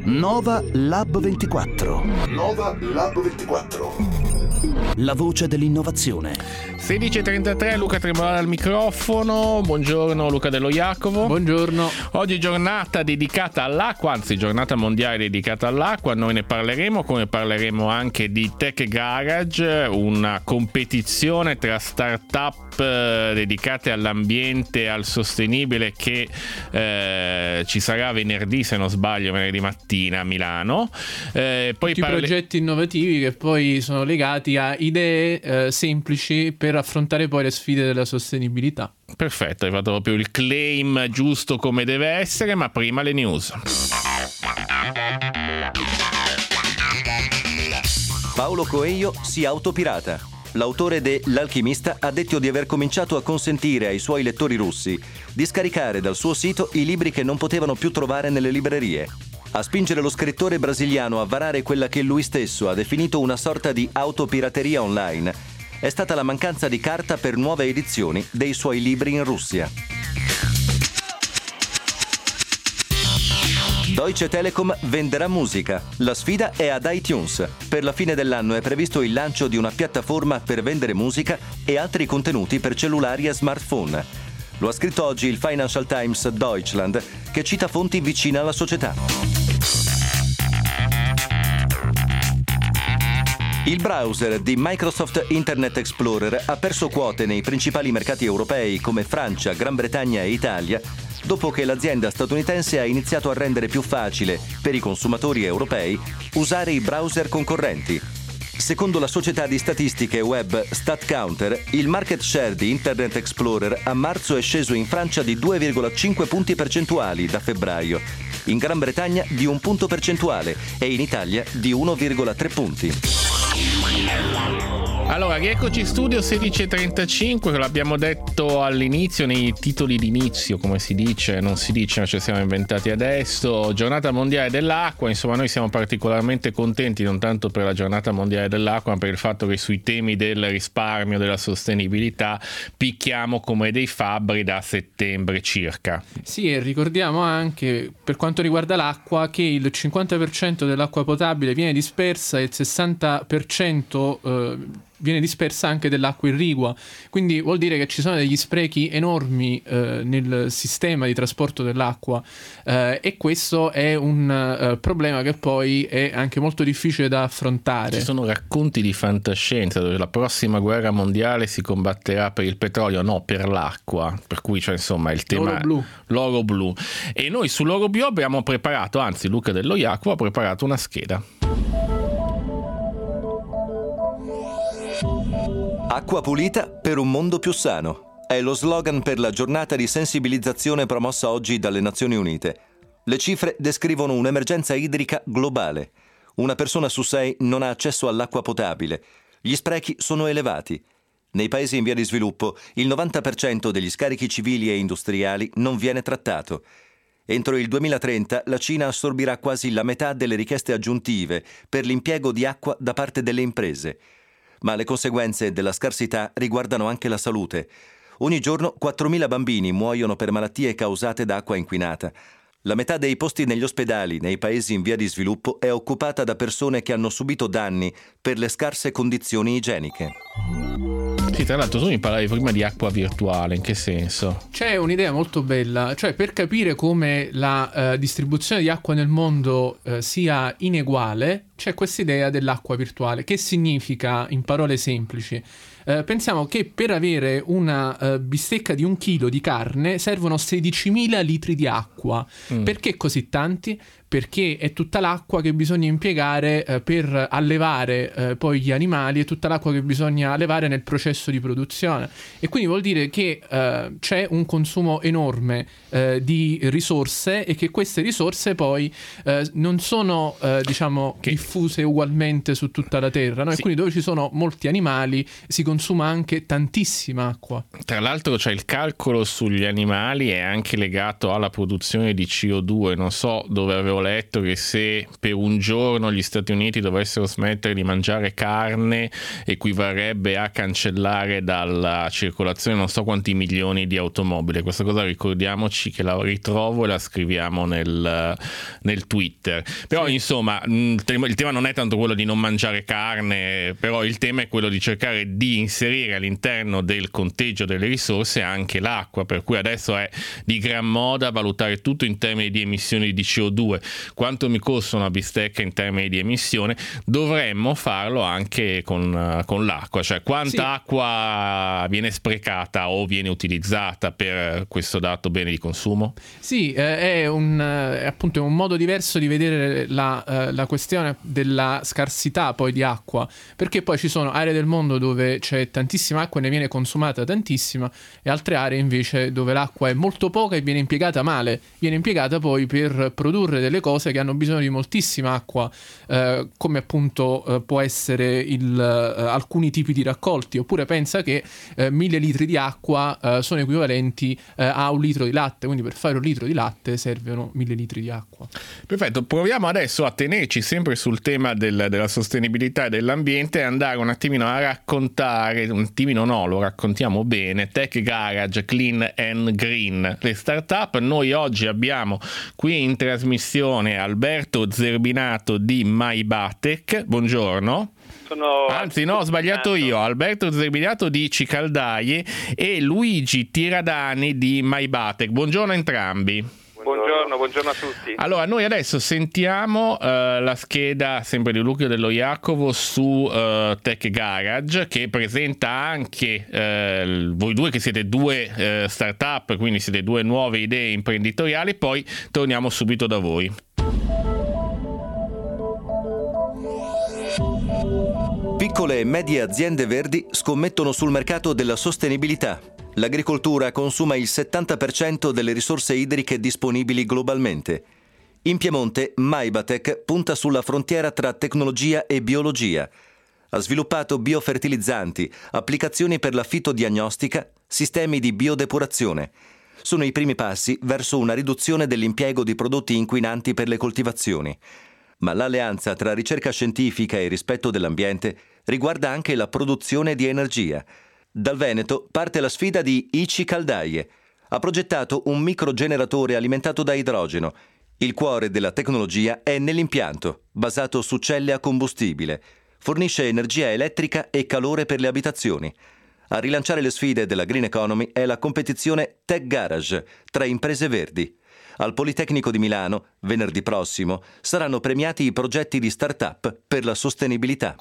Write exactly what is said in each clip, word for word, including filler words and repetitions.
Nova Lab ventiquattro. Nova Lab ventiquattro. La voce dell'innovazione. sedici e trentatré, Luca Tremolano al microfono. Buongiorno Luca Dello Jacopo. Buongiorno. Oggi giornata dedicata all'acqua, anzi giornata mondiale dedicata all'acqua. Noi ne parleremo, come parleremo anche di Tech Garage, una competizione tra start-up dedicate all'ambiente e al sostenibile che eh, ci sarà venerdì, se non sbaglio, venerdì mattina a Milano. Eh, poi Tutti parli... progetti innovativi che poi sono legati a idee eh, semplici per affrontare poi le sfide della sostenibilità. Perfetto, hai fatto proprio il claim giusto come deve essere, ma prima le news. Paulo Coelho si autopirata. L'autore de L'Alchimista ha detto di aver cominciato a consentire ai suoi lettori russi di scaricare dal suo sito i libri che non potevano più trovare nelle librerie. A spingere lo scrittore brasiliano a varare quella che lui stesso ha definito una sorta di autopirateria online è stata la mancanza di carta per nuove edizioni dei suoi libri in Russia. Deutsche Telekom venderà musica. La sfida è ad iTunes. Per la fine dell'anno è previsto il lancio di una piattaforma per vendere musica e altri contenuti per cellulari e smartphone. Lo ha scritto oggi il Financial Times Deutschland, che cita fonti vicine alla società. Il browser di Microsoft Internet Explorer ha perso quote nei principali mercati europei come Francia, Gran Bretagna e Italia, dopo che l'azienda statunitense ha iniziato a rendere più facile per i consumatori europei usare i browser concorrenti. Secondo la società di statistiche web StatCounter, il market share di Internet Explorer a marzo è sceso in Francia di due virgola cinque punti percentuali da febbraio, in Gran Bretagna di un punto percentuale e in Italia di uno virgola tre punti. Allora, rieccoci studio sedici e trentacinque, che l'abbiamo detto all'inizio, nei titoli d'inizio, come si dice, non si dice, ma ce li siamo inventati adesso. Giornata mondiale dell'acqua, insomma noi siamo particolarmente contenti non tanto per la giornata mondiale dell'acqua, ma per il fatto che sui temi del risparmio, della sostenibilità, picchiamo come dei fabbri da settembre circa. Sì, e ricordiamo anche, per quanto riguarda l'acqua, che il cinquanta per cento dell'acqua potabile viene dispersa e il sessanta per cento eh, viene dispersa anche dell'acqua irrigua, quindi vuol dire che ci sono degli sprechi enormi eh, nel sistema di trasporto dell'acqua eh, e questo è un uh, problema che poi è anche molto difficile da affrontare. Ci sono racconti di fantascienza dove la prossima guerra mondiale si combatterà per il petrolio, no, per l'acqua, per cui cioè insomma il tema l'oro blu. l'oro blu. E noi sull'oro blu abbiamo preparato, anzi Luca Dello Jacopo ha preparato una scheda. Acqua pulita per un mondo più sano. È lo slogan per la giornata di sensibilizzazione promossa oggi dalle Nazioni Unite. Le cifre descrivono un'emergenza idrica globale. Una persona su sei non ha accesso all'acqua potabile. Gli sprechi sono elevati. Nei paesi in via di sviluppo, il novanta per cento degli scarichi civili e industriali non viene trattato. Entro il duemilatrenta la Cina assorbirà quasi la metà delle richieste aggiuntive per l'impiego di acqua da parte delle imprese. Ma le conseguenze della scarsità riguardano anche la salute. Ogni giorno quattromila bambini muoiono per malattie causate da acqua inquinata. La metà dei posti negli ospedali nei paesi in via di sviluppo è occupata da persone che hanno subito danni per le scarse condizioni igieniche. Sì, tra l'altro tu mi parlavi prima di acqua virtuale, in che senso? C'è un'idea molto bella, cioè per capire come la uh, distribuzione di acqua nel mondo uh, sia ineguale, c'è questa idea dell'acqua virtuale. Che significa, in parole semplici? Uh, pensiamo che per avere una uh, bistecca di un chilo di carne servono sedicimila litri di acqua. Mm. Perché così tanti? Perché è tutta l'acqua che bisogna impiegare eh, per allevare eh, poi gli animali, è tutta l'acqua che bisogna allevare nel processo di produzione, e quindi vuol dire che eh, c'è un consumo enorme eh, di risorse e che queste risorse poi eh, non sono eh, diciamo che... diffuse ugualmente su tutta la terra, no? Sì. E quindi dove ci sono molti animali si consuma anche tantissima acqua. Tra l'altro c'è il calcolo sugli animali è anche legato alla produzione emissioni di C O due. Non so dove avevo letto che se per un giorno gli Stati Uniti dovessero smettere di mangiare carne equivarrebbe a cancellare dalla circolazione non so quanti milioni di automobili. Questa cosa ricordiamoci che la ritrovo e la scriviamo nel, nel Twitter. Però sì. Insomma il tema, il tema non è tanto quello di non mangiare carne, però il tema è quello di cercare di inserire all'interno del conteggio delle risorse anche l'acqua, per cui adesso è di gran moda valutare tutto in termini di emissioni di C O due. Quanto mi costa una bistecca in termini di emissione? Dovremmo farlo anche con, con l'acqua, cioè quanta sì. acqua viene sprecata o viene utilizzata per questo dato bene di consumo? Sì, eh, è, un, è appunto un modo diverso di vedere la, eh, la questione della scarsità poi di acqua, perché poi ci sono aree del mondo dove c'è tantissima acqua e ne viene consumata tantissima, e altre aree invece dove l'acqua è molto poca e viene impiegata male, viene impiegata poi per produrre delle cose che hanno bisogno di moltissima acqua, eh, come appunto eh, può essere il, eh, alcuni tipi di raccolti, oppure pensa che eh, mille litri di acqua eh, sono equivalenti eh, a un litro di latte, quindi per fare un litro di latte servono mille litri di acqua. Perfetto, proviamo adesso a tenerci sempre sul tema del, della sostenibilità e dell'ambiente e andare un attimino a raccontare, un attimino no, lo raccontiamo bene, Tech Garage Clean and Green, le start-up. Noi oggi abbiamo qui in trasmissione Alberto Zerbinato di MyBatec, buongiorno. Sono Anzi no, ho sbagliato io, Alberto Zerbinato di Cicaldaie e Luigi Tiradani di MyBatec, buongiorno a entrambi. Buongiorno, buongiorno a tutti. Allora, noi adesso sentiamo uh, la scheda sempre di Luca dello Iacovo su uh, Tech Garage, che presenta anche uh, voi due che siete due uh, start-up, quindi siete due nuove idee imprenditoriali, poi torniamo subito da voi. Piccole e medie aziende verdi scommettono sul mercato della sostenibilità. L'agricoltura consuma il settanta per cento delle risorse idriche disponibili globalmente. In Piemonte, MyBatec punta sulla frontiera tra tecnologia e biologia. Ha sviluppato biofertilizzanti, applicazioni per la fitodiagnostica, sistemi di biodepurazione. Sono i primi passi verso una riduzione dell'impiego di prodotti inquinanti per le coltivazioni. Ma l'alleanza tra ricerca scientifica e rispetto dell'ambiente riguarda anche la produzione di energia. Dal Veneto parte la sfida di I Cicaldaie. Ha progettato un microgeneratore alimentato da idrogeno. Il cuore della tecnologia è nell'impianto, basato su celle a combustibile. Fornisce energia elettrica e calore per le abitazioni. A rilanciare le sfide della Green Economy è la competizione Tech Garage tra imprese verdi. Al Politecnico di Milano, venerdì prossimo, saranno premiati i progetti di start-up per la sostenibilità.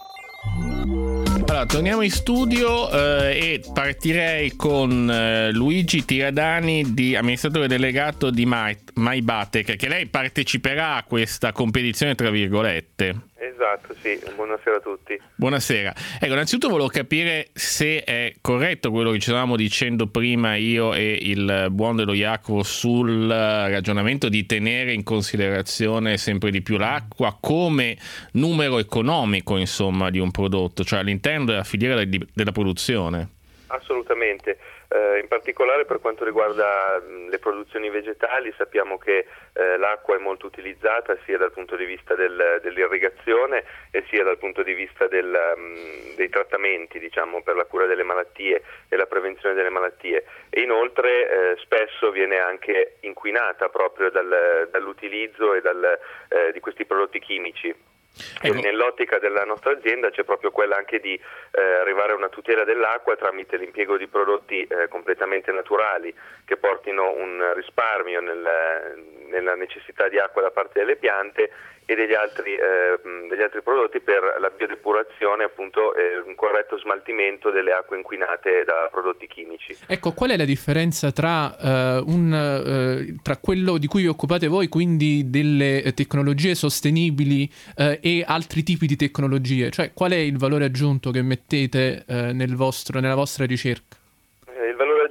Allora, torniamo in studio eh, e partirei con eh, Luigi Tiradani, di amministratore delegato di My, MyBatec, che lei parteciperà a questa competizione tra virgolette. Esatto, sì, buonasera a tutti. Buonasera. Ecco, innanzitutto volevo capire se è corretto quello che ci stavamo dicendo prima io e il buon dello Jacopo sul ragionamento di tenere in considerazione sempre di più l'acqua come numero economico, insomma, di un prodotto, cioè all'interno della filiera de- della produzione. Assolutamente. Eh, in particolare per quanto riguarda mh, le produzioni vegetali, sappiamo che eh, l'acqua è molto utilizzata sia dal punto di vista del, dell'irrigazione e sia dal punto di vista del, mh, dei trattamenti, diciamo, per la cura delle malattie e la prevenzione delle malattie, e inoltre eh, spesso viene anche inquinata proprio dal, dall'utilizzo e dal, eh, di questi prodotti chimici. Ecco. Nell'ottica della nostra azienda c'è proprio quella anche di eh, arrivare a una tutela dell'acqua tramite l'impiego di prodotti eh, completamente naturali che portino un risparmio nel, nella necessità di acqua da parte delle piante e degli altri, eh, degli altri prodotti per la biodepurazione, appunto eh, un corretto smaltimento delle acque inquinate da prodotti chimici. Ecco, qual è la differenza tra, uh, un, uh, tra quello di cui vi occupate voi, quindi delle tecnologie sostenibili uh, e altri tipi di tecnologie? Cioè, qual è il valore aggiunto che mettete uh, nel vostro, nella vostra ricerca? Il valore aggiunto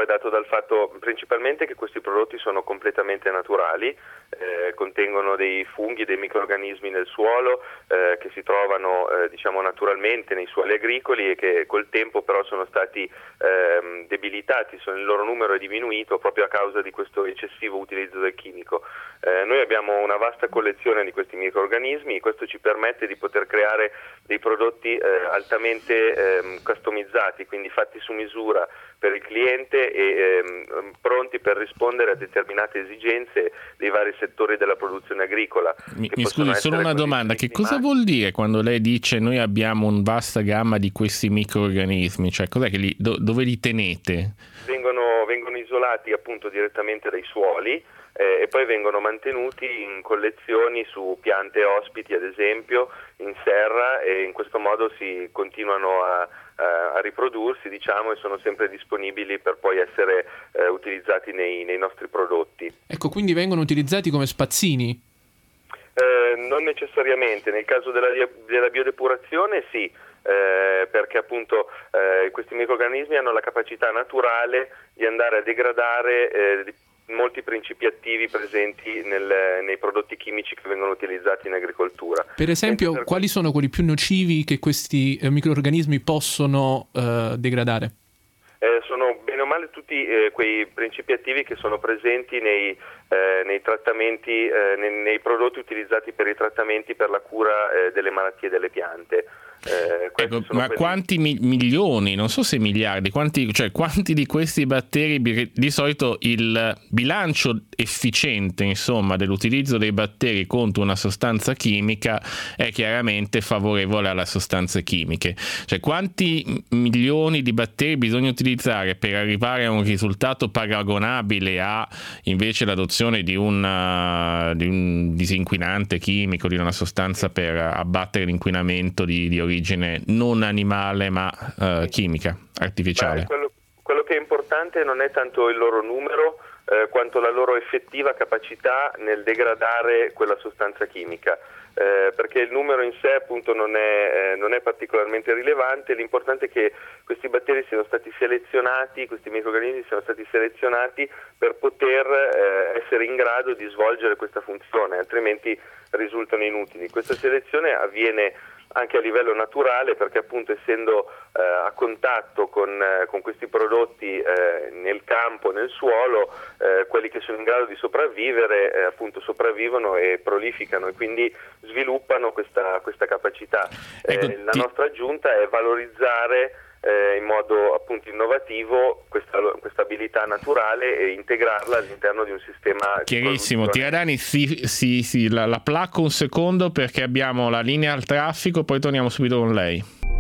è dato dal fatto principalmente che questi prodotti sono completamente naturali, eh, contengono dei funghi, dei microrganismi nel suolo eh, che si trovano eh, diciamo naturalmente nei suoli agricoli e che col tempo però sono stati eh, debilitati, sono, il loro numero è diminuito proprio a causa di questo eccessivo utilizzo del chimico. Eh, noi abbiamo una vasta collezione di questi microrganismi, questo ci permette di poter creare dei prodotti eh, altamente eh, customizzati, quindi fatti su misura per il cliente e ehm, pronti per rispondere a determinate esigenze dei vari settori della produzione agricola. Mi, mi scusi, solo una domanda, che cosa vuol dire quando lei dice noi abbiamo una vasta gamma di questi microrganismi? Cioè, cos'è che li, do, dove li tenete? Vengono, vengono isolati appunto direttamente dai suoli eh, e poi vengono mantenuti in collezioni su piante ospiti, ad esempio, in serra, e in questo modo si continuano a a riprodursi, diciamo, e sono sempre disponibili per poi essere eh, utilizzati nei, nei nostri prodotti. Ecco, quindi vengono utilizzati come spazzini? Eh, non necessariamente, nel caso della, della biodepurazione sì, eh, perché appunto eh, questi microrganismi hanno la capacità naturale di andare a degradare eh, molti principi attivi presenti nel, nei prodotti chimici che vengono utilizzati in agricoltura. Per esempio, per... quali sono quelli più nocivi che questi eh, microrganismi possono eh, degradare? Eh, sono bene o male tutti eh, quei principi attivi che sono presenti nei, eh, nei trattamenti, eh, nei, nei prodotti utilizzati per i trattamenti per la cura eh, delle malattie delle piante. Eh, ecco, ma quelli... quanti mi- milioni, non so se miliardi, quanti, cioè quanti di questi batteri, di solito il bilancio efficiente insomma dell'utilizzo dei batteri contro una sostanza chimica è chiaramente favorevole alla sostanze chimiche, cioè quanti milioni di batteri bisogna utilizzare per arrivare a un risultato paragonabile a invece l'adozione di, una, di un disinquinante chimico, di una sostanza per abbattere l'inquinamento di, di origine non animale ma uh, chimica, artificiale. Beh, quello, quello che è importante non è tanto il loro numero eh, quanto la loro effettiva capacità nel degradare quella sostanza chimica, eh, perché il numero in sé appunto non è, eh, non è particolarmente rilevante. L'importante è che questi batteri siano stati selezionati, questi microrganismi siano stati selezionati per poter eh, essere in grado di svolgere questa funzione, altrimenti risultano inutili. Questa selezione avviene anche a livello naturale, perché appunto essendo eh, a contatto con, eh, con questi prodotti eh, nel campo, nel suolo, eh, quelli che sono in grado di sopravvivere eh, appunto sopravvivono e prolificano e quindi sviluppano questa, questa capacità. Ecco, eh, la ti... nostra aggiunta è valorizzare Eh, in modo appunto innovativo questa, questa abilità naturale e integrarla all'interno di un sistema. Chiarissimo. Tiradani, sì, sì, sì, la, la placco un secondo perché abbiamo la linea al traffico, poi torniamo subito con lei.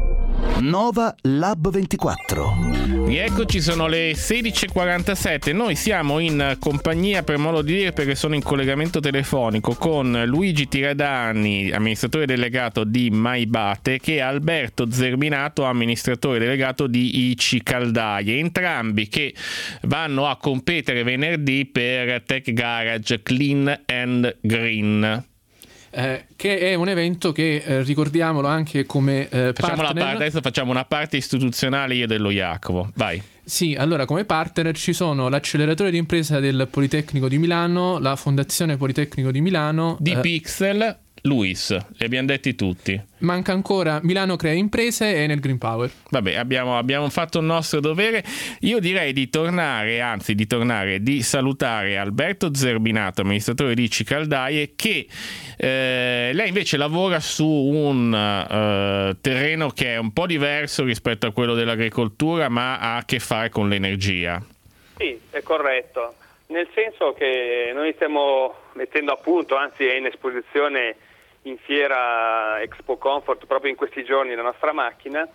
Nova Lab ventiquattro. Rieccoci, sono le sedici e quarantasette. Noi siamo in compagnia, per modo di dire, perché sono in collegamento telefonico con Luigi Tiradani, amministratore delegato di Maibate, che è Alberto Zerbinato, amministratore delegato di I C I Caldaie, entrambi che vanno a competere venerdì per Tech Garage Clean and Green. Eh, che è un evento che eh, ricordiamolo anche come eh, facciamo partner. La parte, adesso facciamo una parte istituzionale io dello Jacopo, vai. Sì, allora come partner ci sono l'acceleratore di impresa del Politecnico di Milano, la Fondazione Politecnico di Milano, di eh, Pixel, Luis, li abbiamo detti tutti. Manca ancora Milano Crea Imprese e nel Green Power. Vabbè, abbiamo, abbiamo fatto il nostro dovere. Io direi di tornare, anzi di tornare, di salutare Alberto Zerbinato, amministratore di I C I Caldaie, che eh, lei invece lavora su un uh, terreno che è un po' diverso rispetto a quello dell'agricoltura, ma ha a che fare con l'energia. Sì, è corretto. Nel senso che noi stiamo mettendo a punto, anzi è in esposizione in fiera Expo Comfort proprio in questi giorni la nostra macchina,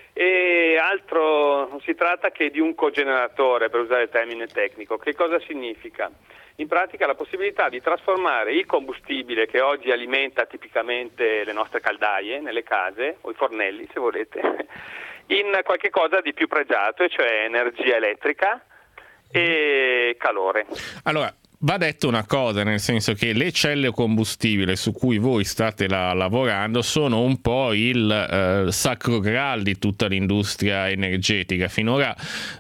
e altro non si tratta che di un cogeneratore, per usare il termine tecnico. Che cosa significa? In pratica la possibilità di trasformare il combustibile che oggi alimenta tipicamente le nostre caldaie nelle case, o i fornelli se volete, in qualche cosa di più pregiato, e cioè energia elettrica e calore. Allora, va detto una cosa, nel senso che le celle combustibile su cui voi state la, lavorando sono un po' il eh, sacro graal di tutta l'industria energetica. Finora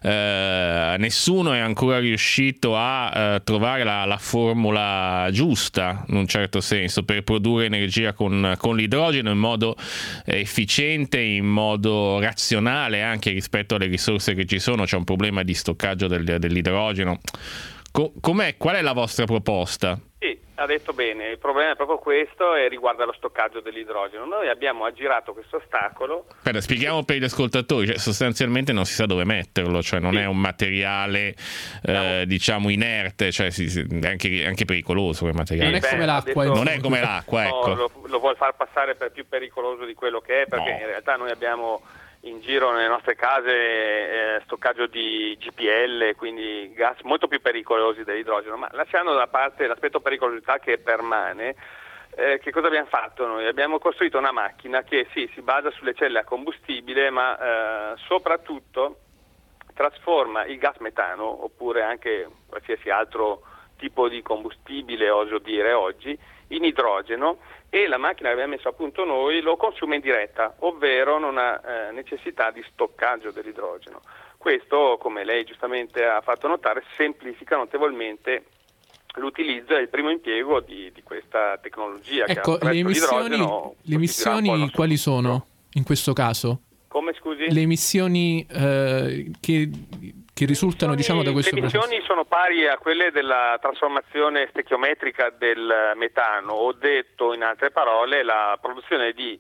eh, nessuno è ancora riuscito a eh, trovare la, la formula giusta, in un certo senso, per produrre energia con, con l'idrogeno in modo efficiente, in modo razionale anche rispetto alle risorse che ci sono. C'è un problema di stoccaggio del, dell'idrogeno. Com'è? Qual è la vostra proposta? Sì, ha detto bene, il problema è proprio questo e riguarda lo stoccaggio dell'idrogeno. Noi abbiamo aggirato questo ostacolo. Aspetta, spieghiamo per gli ascoltatori, cioè, sostanzialmente non si sa dove metterlo, cioè non sì. è un materiale eh, diciamo inerte, cioè si, si, è anche, anche pericoloso quel materiale. Non è come l'acqua. Detto, non è come l'acqua, ecco. No, lo, lo vuol far passare per più pericoloso di quello che è, perché no. in realtà noi abbiamo in giro nelle nostre case eh, stoccaggio di G P L, quindi gas molto più pericolosi dell'idrogeno, ma lasciando da parte l'aspetto pericolosità che permane, eh, che cosa abbiamo fatto noi? Abbiamo costruito una macchina che sì, si basa sulle celle a combustibile, ma eh, soprattutto trasforma il gas metano, oppure anche qualsiasi altro tipo di combustibile, oso dire oggi, in idrogeno, e la macchina che abbiamo messo a punto noi lo consuma in diretta, ovvero non ha eh, necessità di stoccaggio dell'idrogeno. Questo, come lei giustamente ha fatto notare, semplifica notevolmente l'utilizzo e il primo impiego di, di questa tecnologia. Ecco, che le emissioni, le emissioni quali sono in questo caso? Come scusi? Le emissioni eh, che... che risultano, diciamo, da questo processo? Le emissioni sono pari a quelle della trasformazione stechiometrica del metano, o detto in altre parole la produzione di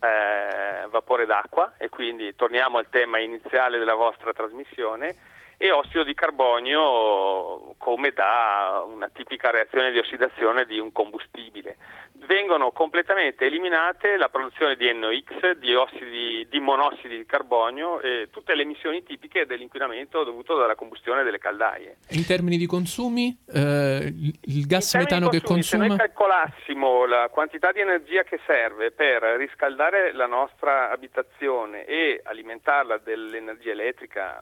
eh, vapore d'acqua, e quindi torniamo al tema iniziale della vostra trasmissione, e ossido di carbonio come da una tipica reazione di ossidazione di un combustibile. Vengono completamente eliminate la produzione di N O X, di ossidi, di monossidi di carbonio e tutte le emissioni tipiche dell'inquinamento dovuto dalla combustione delle caldaie. In termini di consumi, eh, il gas In metano che consumi, consuma? Se noi calcolassimo la quantità di energia che serve per riscaldare la nostra abitazione e alimentarla dell'energia elettrica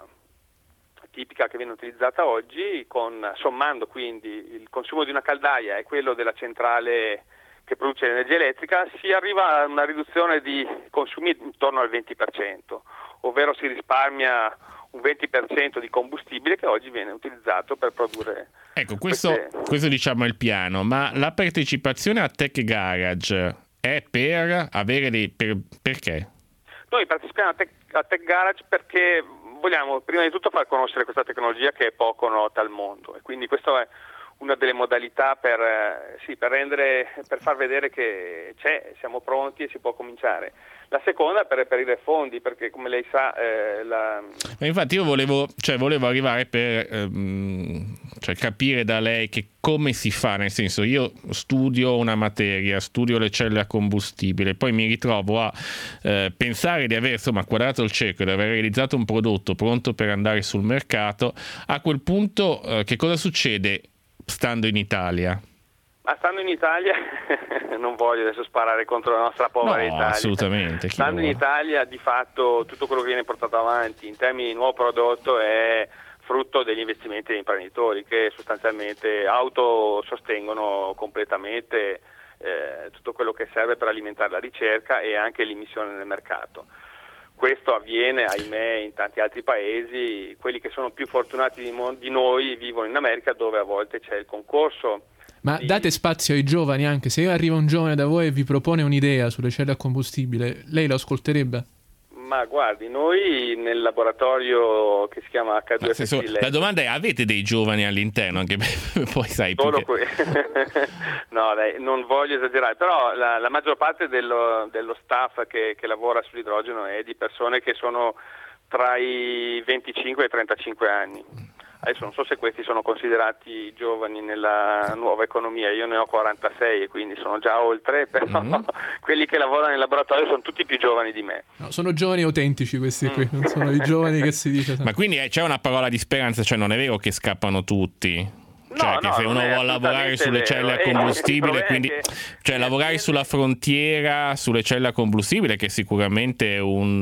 tipica che viene utilizzata oggi, con, sommando quindi il consumo di una caldaia e quello della centrale che produce l'energia elettrica, si arriva a una riduzione di consumi intorno al venti per cento, ovvero si risparmia un venti per cento di combustibile che oggi viene utilizzato per produrre. Ecco, questo, queste... questo diciamo è il piano, ma la partecipazione a Tech Garage è per avere dei... Per, perché? Noi partecipiamo a Tech, a Tech Garage perché vogliamo prima di tutto far conoscere questa tecnologia che è poco nota al mondo, e quindi questo è una delle modalità per, eh, sì, per rendere, per far vedere che c'è, siamo pronti e si può cominciare. La seconda è per reperire fondi, perché come lei sa eh, la... Ma infatti io volevo, cioè, volevo arrivare per ehm, cioè, capire da lei che come si fa, nel senso, io studio una materia, studio le celle a combustibile, poi mi ritrovo a eh, pensare di aver insomma quadrato il cerchio, di aver realizzato un prodotto pronto per andare sul mercato. A quel punto eh, che cosa succede stando in Italia? Ma stando in Italia, non voglio adesso sparare contro la nostra povera no, Italia. Assolutamente. Stando in Italia, di fatto, tutto quello che viene portato avanti in termini di nuovo prodotto è frutto degli investimenti degli imprenditori, che sostanzialmente autosostengono completamente eh, tutto quello che serve per alimentare la ricerca e anche l'immissione nel mercato. Questo avviene, ahimè, in tanti altri paesi. Quelli che sono più fortunati di, mo- di noi vivono in America, dove a volte c'è il concorso. Ma di... date spazio ai giovani anche. Se arriva un giovane da voi e vi propone un'idea sulle celle a combustibile, lei lo ascolterebbe? Ma guardi, noi nel laboratorio che si chiama acca due F T, la domanda è: avete dei giovani all'interno? Anche poi sai solo più che... No, dai, non voglio esagerare, però la, la maggior parte dello, dello staff che, che lavora sull'idrogeno è di persone che sono tra i venticinque e i trentacinque anni. Adesso non so se questi sono considerati giovani nella nuova economia, io ne ho quarantasei e quindi sono già oltre, però mm-hmm. quelli che lavorano nel laboratorio sono tutti più giovani di me. No, sono giovani autentici questi qui, non sono i giovani che si dice. Ma quindi c'è una parola di speranza, cioè non è vero che scappano tutti? Cioè no, che no, se uno vuole lavorare sulle celle a combustibile, quindi che... cioè lavorare sulla frontiera sulle celle a combustibile, che sicuramente è un,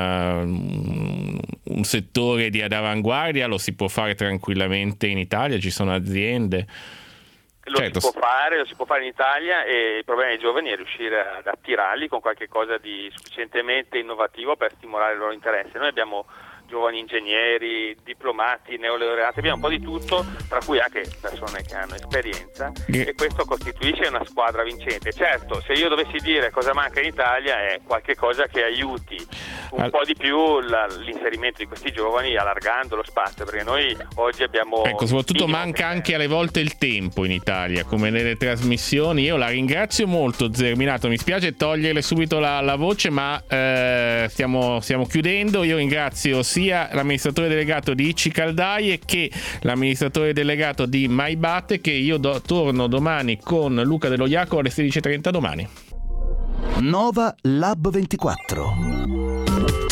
uh, un settore di ad avanguardia, lo si può fare tranquillamente in Italia, ci sono aziende. Lo certo. si può fare, lo si può fare in Italia, e il problema dei giovani è riuscire ad attirarli con qualche cosa di sufficientemente innovativo per stimolare il loro interesse. Noi abbiamo giovani ingegneri, diplomati, neolaureati, abbiamo un po' di tutto, tra cui anche persone che hanno esperienza, e questo costituisce una squadra vincente. Certo, se io dovessi dire cosa manca in Italia è qualche cosa che aiuti un All... po' di più la, l'inserimento di questi giovani, allargando lo spazio, perché noi oggi abbiamo... Ecco, soprattutto manca anche alle volte il tempo in Italia, come nelle trasmissioni. Io la ringrazio molto, Zerminato, mi spiace toglierle subito la, la voce, ma eh, stiamo, stiamo chiudendo. Io ringrazio sia l'amministratore delegato di I C I Caldaie che l'amministratore delegato di Maibate, che io do, torno domani con Luca Dello Iaco alle sedici e trenta domani. Nova Lab ventiquattro.